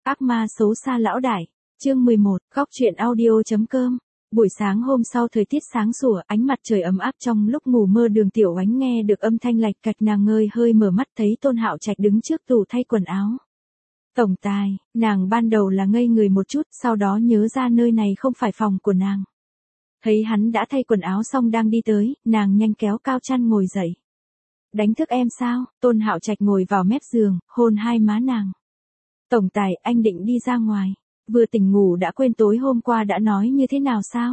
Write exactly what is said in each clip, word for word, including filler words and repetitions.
Ác ma xấu xa lão đại. Chương mười một, góc truyện audio.com. Buổi sáng hôm sau thời tiết sáng sủa, ánh mặt trời ấm áp trong lúc ngủ mơ Đường Tiểu Oánh nghe được âm thanh lạch cạch nàng ngơi hơi mở mắt thấy Tôn Hạo Trạch đứng trước tủ thay quần áo. Tổng tài, nàng ban đầu là ngây người một chút, sau đó nhớ ra nơi này không phải phòng của nàng. Thấy hắn đã thay quần áo xong đang đi tới, nàng nhanh kéo cao chăn ngồi dậy. Đánh thức em sao? Tôn Hạo Trạch ngồi vào mép giường, hôn hai má nàng. Tổng tài, anh định đi ra ngoài. Vừa tỉnh ngủ đã quên tối hôm qua đã nói như thế nào sao?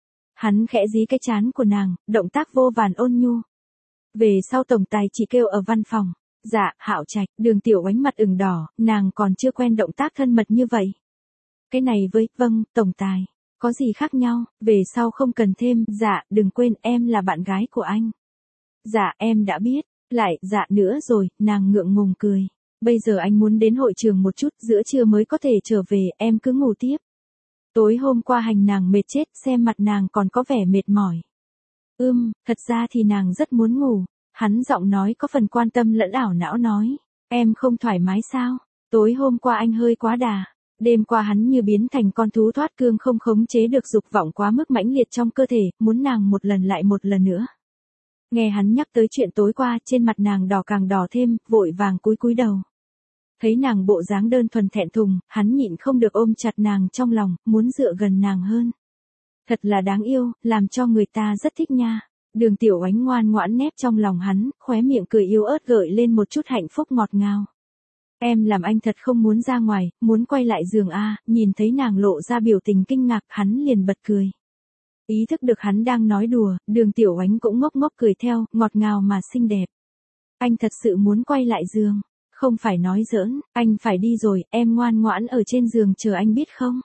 Hắn khẽ dí cái trán của nàng, động tác vô vàn ôn nhu. Về sau tổng tài chỉ kêu ở văn phòng. Dạ, Hạo Trạch. Đường Tiểu Oánh mặt ửng đỏ, nàng còn chưa quen động tác thân mật như vậy. Cái này với, vâng, tổng tài. Có gì khác nhau, về sau không cần thêm, dạ, đừng quên em là bạn gái của anh. Dạ, em đã biết, lại, dạ nữa rồi, nàng ngượng ngùng cười. Bây giờ anh muốn đến hội trường một chút, giữa trưa mới có thể trở về, em cứ ngủ tiếp. Tối hôm qua hành nàng mệt chết, xem mặt nàng còn có vẻ mệt mỏi. Ưm, thật ra thì nàng rất muốn ngủ. Hắn giọng nói có phần quan tâm lẫn ảo não nói. Em không thoải mái sao? Tối hôm qua anh hơi quá đà. Đêm qua hắn như biến thành con thú thoát cương không khống chế được dục vọng quá mức mãnh liệt trong cơ thể, muốn nàng một lần lại một lần nữa. Nghe hắn nhắc tới chuyện tối qua, trên mặt nàng đỏ càng đỏ thêm, vội vàng cúi cúi đầu. Thấy nàng bộ dáng đơn thuần thẹn thùng, hắn nhịn không được ôm chặt nàng trong lòng, muốn dựa gần nàng hơn. Thật là đáng yêu, làm cho người ta rất thích nha. Đường Tiểu Oánh ngoan ngoãn nép trong lòng hắn, khóe miệng cười yếu ớt gợi lên một chút hạnh phúc ngọt ngào. Em làm anh thật không muốn ra ngoài, muốn quay lại giường a. Nhìn thấy nàng lộ ra biểu tình kinh ngạc, hắn liền bật cười. Ý thức được hắn đang nói đùa, Đường Tiểu Oánh cũng ngốc ngốc cười theo, ngọt ngào mà xinh đẹp. Anh thật sự muốn quay lại giường. Không phải nói giỡn, anh phải đi rồi, em ngoan ngoãn ở trên giường chờ anh biết không?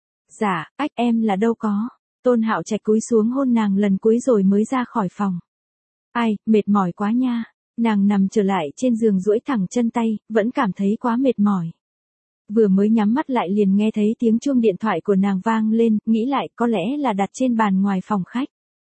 Dạ, ách em là đâu có. Tôn Hạo Trạch cúi xuống hôn nàng lần cuối rồi mới ra khỏi phòng. Ai, mệt mỏi quá nha. Nàng nằm trở lại trên giường duỗi thẳng chân tay, vẫn cảm thấy quá mệt mỏi. Vừa mới nhắm mắt lại liền nghe thấy tiếng chuông điện thoại của nàng vang lên, nghĩ lại có lẽ là đặt trên bàn ngoài phòng khách.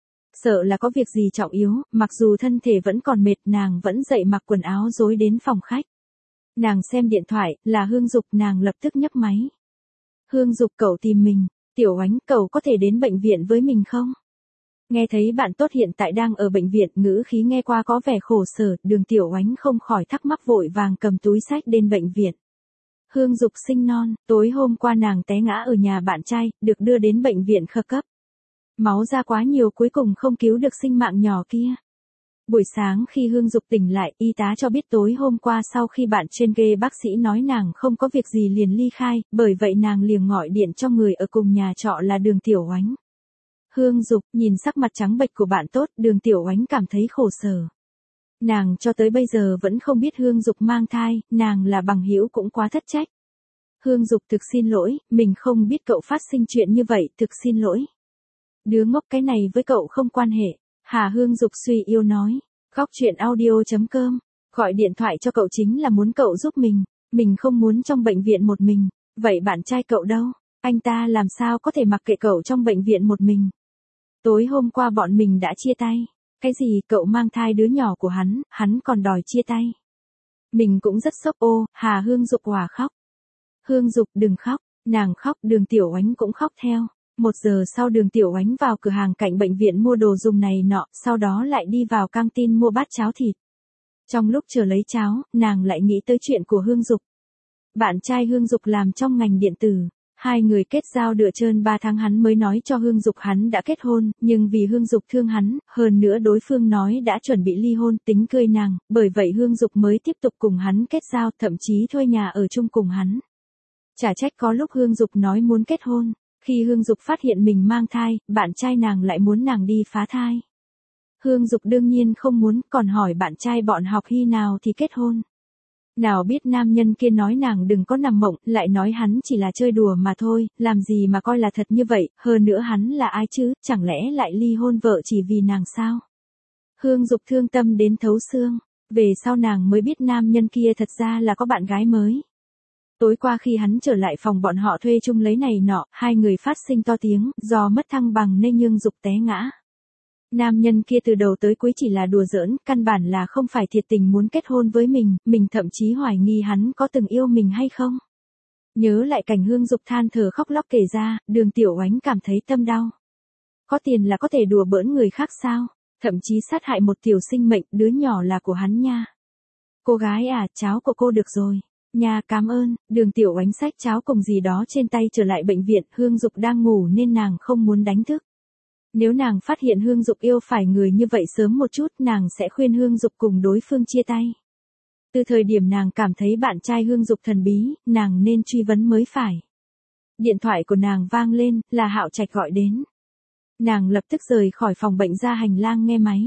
Sợ là có việc gì trọng yếu, mặc dù thân thể vẫn còn mệt nàng vẫn dậy mặc quần áo rối đến phòng khách. Nàng xem điện thoại, là Hương Dục, nàng lập tức nhấc máy. Hương Dục, cậu tìm mình. Tiểu Oánh, cậu có thể đến bệnh viện với mình không? Nghe thấy bạn tốt hiện tại đang ở bệnh viện, ngữ khí nghe qua có vẻ khổ sở, Đường Tiểu Oánh không khỏi thắc mắc vội vàng cầm túi xách đến bệnh viện. Hương Dục sinh non, tối hôm qua nàng té ngã ở nhà bạn trai, được đưa đến bệnh viện khẩn cấp. Máu ra quá nhiều cuối cùng không cứu được sinh mạng nhỏ kia. Buổi sáng khi Hương Dục tỉnh lại, y tá cho biết tối hôm qua sau khi bạn trên ghê bác sĩ nói nàng không có việc gì liền ly khai, bởi vậy nàng liền gọi điện cho người ở cùng nhà trọ là Đường Tiểu Oánh. Hương Dục nhìn sắc mặt trắng bệch của bạn tốt, Đường Tiểu Oánh cảm thấy khổ sở. Nàng cho tới bây giờ vẫn không biết Hương Dục mang thai, nàng là bằng hữu cũng quá thất trách. Hương Dục thực xin lỗi, mình không biết cậu phát sinh chuyện như vậy, thực xin lỗi. Đứa ngốc cái này với cậu không quan hệ. Hà Hương Dục suy yếu nói. Góc truyện audio.com. Gọi điện thoại cho cậu chính là muốn cậu giúp mình. Mình không muốn trong bệnh viện một mình. Vậy bạn trai cậu đâu? Anh ta làm sao có thể mặc kệ cậu trong bệnh viện một mình? Tối hôm qua bọn mình đã chia tay. Cái gì cậu mang thai đứa nhỏ của hắn, hắn còn đòi chia tay. Mình cũng rất sốc ô, Hà Hương Dục hòa khóc. Hương Dục đừng khóc, nàng khóc, Đường Tiểu Oánh cũng khóc theo. Một giờ sau Đường Tiểu Oánh vào cửa hàng cạnh bệnh viện mua đồ dùng này nọ, sau đó lại đi vào căng tin mua bát cháo thịt. Trong lúc chờ lấy cháo, nàng lại nghĩ tới chuyện của Hương Dục. Bạn trai Hương Dục làm trong ngành điện tử. Hai người kết giao được trơn ba tháng hắn mới nói cho Hương Dục hắn đã kết hôn, nhưng vì Hương Dục thương hắn, hơn nữa đối phương nói đã chuẩn bị ly hôn, tính cưới nàng, bởi vậy Hương Dục mới tiếp tục cùng hắn kết giao, thậm chí thuê nhà ở chung cùng hắn. Chả trách có lúc Hương Dục nói muốn kết hôn. Khi Hương Dục phát hiện mình mang thai, bạn trai nàng lại muốn nàng đi phá thai. Hương Dục đương nhiên không muốn, còn hỏi bạn trai bọn học khi nào thì kết hôn. Nào biết nam nhân kia nói nàng đừng có nằm mộng, lại nói hắn chỉ là chơi đùa mà thôi, làm gì mà coi là thật như vậy, hơn nữa hắn là ai chứ, chẳng lẽ lại ly hôn vợ chỉ vì nàng sao? Hương Dục thương tâm đến thấu xương, về sau nàng mới biết nam nhân kia thật ra là có bạn gái mới. Tối qua khi hắn trở lại phòng bọn họ thuê chung lấy này nọ, hai người phát sinh to tiếng, do mất thăng bằng nên Hương Dục té ngã. Nam nhân kia từ đầu tới cuối chỉ là đùa giỡn, căn bản là không phải thiệt tình muốn kết hôn với mình, mình thậm chí hoài nghi hắn có từng yêu mình hay không. Nhớ lại cảnh Hương Dục than thở khóc lóc kể ra, Đường Tiểu Oánh cảm thấy tâm đau. Có tiền là có thể đùa bỡn người khác sao? Thậm chí sát hại một tiểu sinh mệnh, đứa nhỏ là của hắn nha. Cô gái à, cháo của cô được rồi. Nha, cảm ơn. Đường Tiểu Oánh xách cháo cùng gì đó trên tay trở lại bệnh viện. Hương Dục đang ngủ nên nàng không muốn đánh thức. Nếu nàng phát hiện Hương Dục yêu phải người như vậy sớm một chút, nàng sẽ khuyên Hương Dục cùng đối phương chia tay. Từ thời điểm nàng cảm thấy bạn trai Hương Dục thần bí, nàng nên truy vấn mới phải. Điện thoại của nàng vang lên, là Hạo Trạch gọi đến. Nàng lập tức rời khỏi phòng bệnh ra hành lang nghe máy.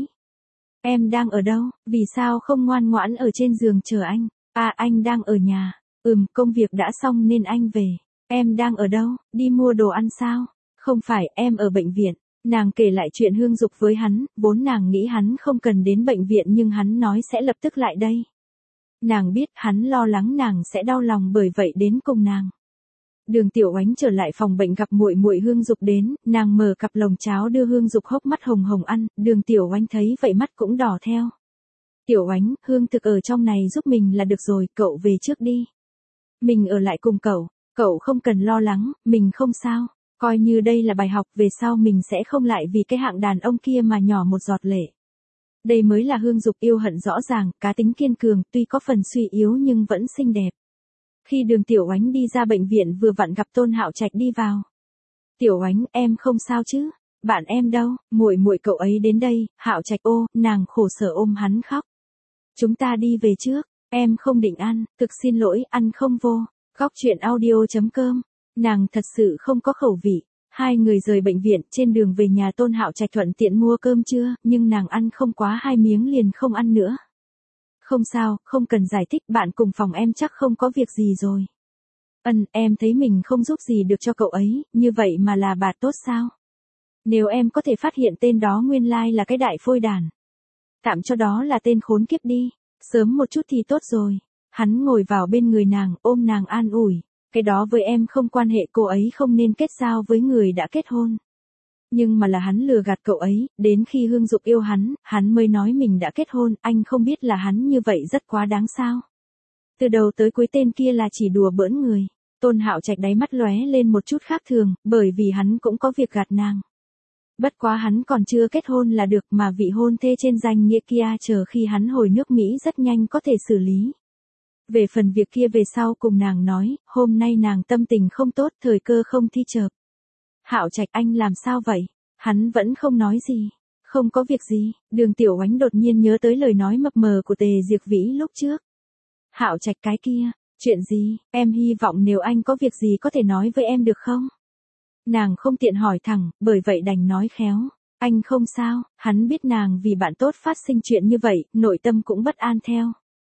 Em đang ở đâu, vì sao không ngoan ngoãn ở trên giường chờ anh? À, anh đang ở nhà. Ừm, công việc đã xong nên anh về. Em đang ở đâu, đi mua đồ ăn sao? Không phải, em ở bệnh viện. Nàng kể lại chuyện Hương Dục với hắn, vốn nàng nghĩ hắn không cần đến bệnh viện nhưng hắn nói sẽ lập tức lại đây. Nàng biết hắn lo lắng nàng sẽ đau lòng bởi vậy đến cùng nàng. Đường Tiểu Oánh trở lại phòng bệnh gặp muội muội Hương Dục đến, nàng mở cặp lồng cháo đưa Hương Dục hốc mắt hồng hồng ăn, Đường Tiểu Oánh thấy vậy mắt cũng đỏ theo. Tiểu Oánh, Hương Thực ở trong này giúp mình là được rồi, cậu về trước đi. Mình ở lại cùng cậu, cậu không cần lo lắng, mình không sao. Coi như đây là bài học, về sau mình sẽ không lại vì cái hạng đàn ông kia mà nhỏ một giọt lệ. Đây mới là Hương Dục yêu hận rõ ràng, cá tính kiên cường, tuy có phần suy yếu nhưng vẫn xinh đẹp. Khi Đường Tiểu Oánh đi ra bệnh viện vừa vặn gặp Tôn Hạo Trạch đi vào. Tiểu Oánh, em không sao chứ? Bạn em đâu? Muội muội cậu ấy đến đây. Hạo Trạch ô, nàng khổ sở ôm hắn khóc. Chúng ta đi về trước, em không định ăn, thực xin lỗi, ăn không vô. Góc truyện audio chấm com. Nàng thật sự không có khẩu vị. Hai người rời bệnh viện, trên đường về nhà Tôn Hạo Trạch thuận tiện mua cơm trưa, nhưng nàng ăn không quá hai miếng liền không ăn nữa. Không sao, không cần giải thích, bạn cùng phòng em chắc không có việc gì rồi. Ân, em thấy mình không giúp gì được cho cậu ấy, như vậy mà là bà tốt sao? Nếu em có thể phát hiện tên đó nguyên lai là cái đại phôi đàn. Tạm cho đó là tên khốn kiếp đi, sớm một chút thì tốt rồi. Hắn ngồi vào bên người nàng, ôm nàng an ủi. Cái đó với em không quan hệ, cô ấy không nên kết giao với người đã kết hôn. Nhưng mà là hắn lừa gạt cậu ấy, đến khi Hương Dục yêu hắn, hắn mới nói mình đã kết hôn, anh không biết là hắn như vậy rất quá đáng sao. Từ đầu tới cuối tên kia là chỉ đùa bỡn người. Tôn Hạo Trạch đáy mắt lóe lên một chút khác thường, bởi vì hắn cũng có việc gạt nàng. Bất quá hắn còn chưa kết hôn là được, mà vị hôn thê trên danh nghĩa kia chờ khi hắn hồi nước Mỹ rất nhanh có thể xử lý. Về phần việc kia về sau cùng nàng nói, hôm nay nàng tâm tình không tốt, thời cơ không thi chợp. Hạo Trạch, anh làm sao vậy? Hắn vẫn không nói gì. Không có việc gì. Đường Tiểu Oánh đột nhiên nhớ tới lời nói mập mờ của Tề Diệp Vĩ lúc trước. Hạo Trạch, cái kia, chuyện gì? Em hy vọng nếu anh có việc gì có thể nói với em được không? Nàng không tiện hỏi thẳng, bởi vậy đành nói khéo. Anh không sao. Hắn biết nàng vì bạn tốt phát sinh chuyện như vậy, nội tâm cũng bất an theo.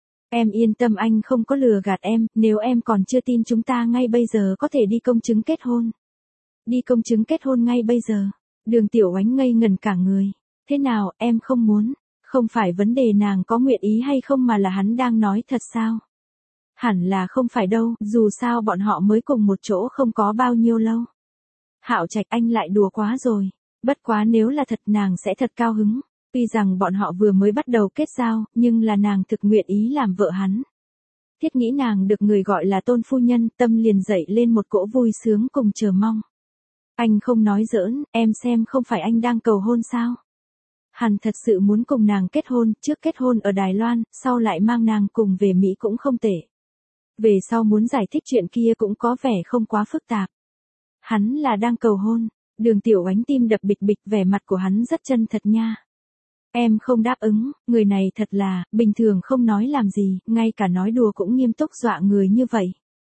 Em yên tâm, anh không có lừa gạt em, nếu em còn chưa tin chúng ta ngay bây giờ có thể đi công chứng kết hôn. Đi công chứng kết hôn ngay bây giờ. Đường Tiểu Oánh ngây ngần cả người. Thế nào, em không muốn? Không phải vấn đề nàng có nguyện ý hay không mà là hắn đang nói thật sao? Hẳn là không phải đâu, dù sao bọn họ mới cùng một chỗ không có bao nhiêu lâu. Hạo Trạch, anh lại đùa quá rồi. Bất quá nếu là thật nàng sẽ thật cao hứng. Tuy rằng bọn họ vừa mới bắt đầu kết giao, nhưng là nàng thực nguyện ý làm vợ hắn. Thiết nghĩ nàng được người gọi là Tôn phu nhân, tâm liền dậy lên một cỗ vui sướng cùng chờ mong. Anh không nói giỡn, em xem không phải anh đang cầu hôn sao? Hắn thật sự muốn cùng nàng kết hôn, trước kết hôn ở Đài Loan, sau lại mang nàng cùng về Mỹ cũng không tệ. Về sau muốn giải thích chuyện kia cũng có vẻ không quá phức tạp. Hắn là đang cầu hôn. Đường Tiểu Oánh tim đập bịch bịch, vẻ mặt của hắn rất chân thật nha. Em không đáp ứng, người này thật là, bình thường không nói làm gì, ngay cả nói đùa cũng nghiêm túc dọa người như vậy.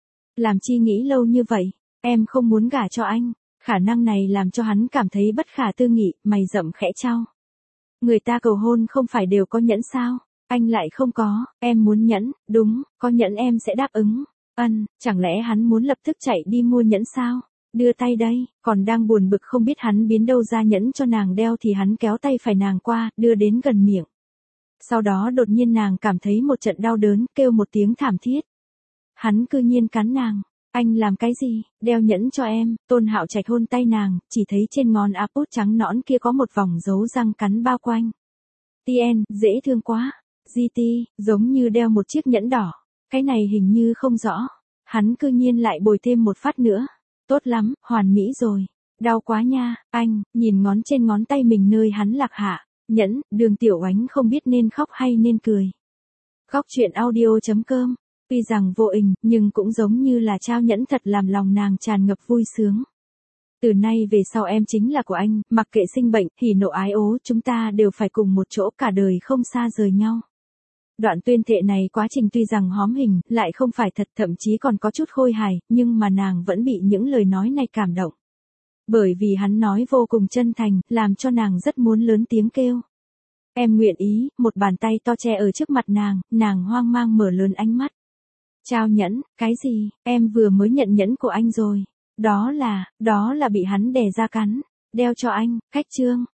Làm chi nghĩ lâu như vậy, em không muốn gả cho anh, khả năng này làm cho hắn cảm thấy bất khả tư nghị, mày rậm khẽ chau. Người ta cầu hôn không phải đều có nhẫn sao, anh lại không có, em muốn nhẫn, đúng, có nhẫn em sẽ đáp ứng. Ân, chẳng lẽ hắn muốn lập tức chạy đi mua nhẫn sao? Đưa tay đây, còn đang buồn bực không biết hắn biến đâu ra nhẫn cho nàng đeo thì hắn kéo tay phải nàng qua, đưa đến gần miệng. Sau đó đột nhiên nàng cảm thấy một trận đau đớn, kêu một tiếng thảm thiết. Hắn cư nhiên cắn nàng. Anh làm cái gì? Đeo nhẫn cho em. Tôn Hạo Trạch hôn tay nàng, chỉ thấy trên ngón áp út trắng nõn kia có một vòng dấu răng cắn bao quanh. Tien, dễ thương quá. giê tê, giống như đeo một chiếc nhẫn đỏ. Cái này hình như không rõ. Hắn cư nhiên lại bồi thêm một phát nữa. Tốt lắm, hoàn mỹ rồi. Đau quá nha, anh, nhìn ngón trên ngón tay mình nơi hắn lạc hạ. Nhẫn, Đường Tiểu Oánh không biết nên khóc hay nên cười. Khóc chuyện audio.com. Tuy rằng vô tình, nhưng cũng giống như là trao nhẫn thật làm lòng nàng tràn ngập vui sướng. Từ nay về sau em chính là của anh, mặc kệ sinh bệnh, hỉ nộ ái ố, chúng ta đều phải cùng một chỗ cả đời không xa rời nhau. Đoạn tuyên thệ này quá trình tuy rằng hóm hình, lại không phải thật, thậm chí còn có chút khôi hài, nhưng mà nàng vẫn bị những lời nói này cảm động. Bởi vì hắn nói vô cùng chân thành, làm cho nàng rất muốn lớn tiếng kêu. Em nguyện ý, một bàn tay to che ở trước mặt nàng, nàng hoang mang mở lớn ánh mắt. Trao nhẫn, cái gì, em vừa mới nhận nhẫn của anh rồi. Đó là, đó là bị hắn đè ra cắn. Đeo cho anh, khách trương.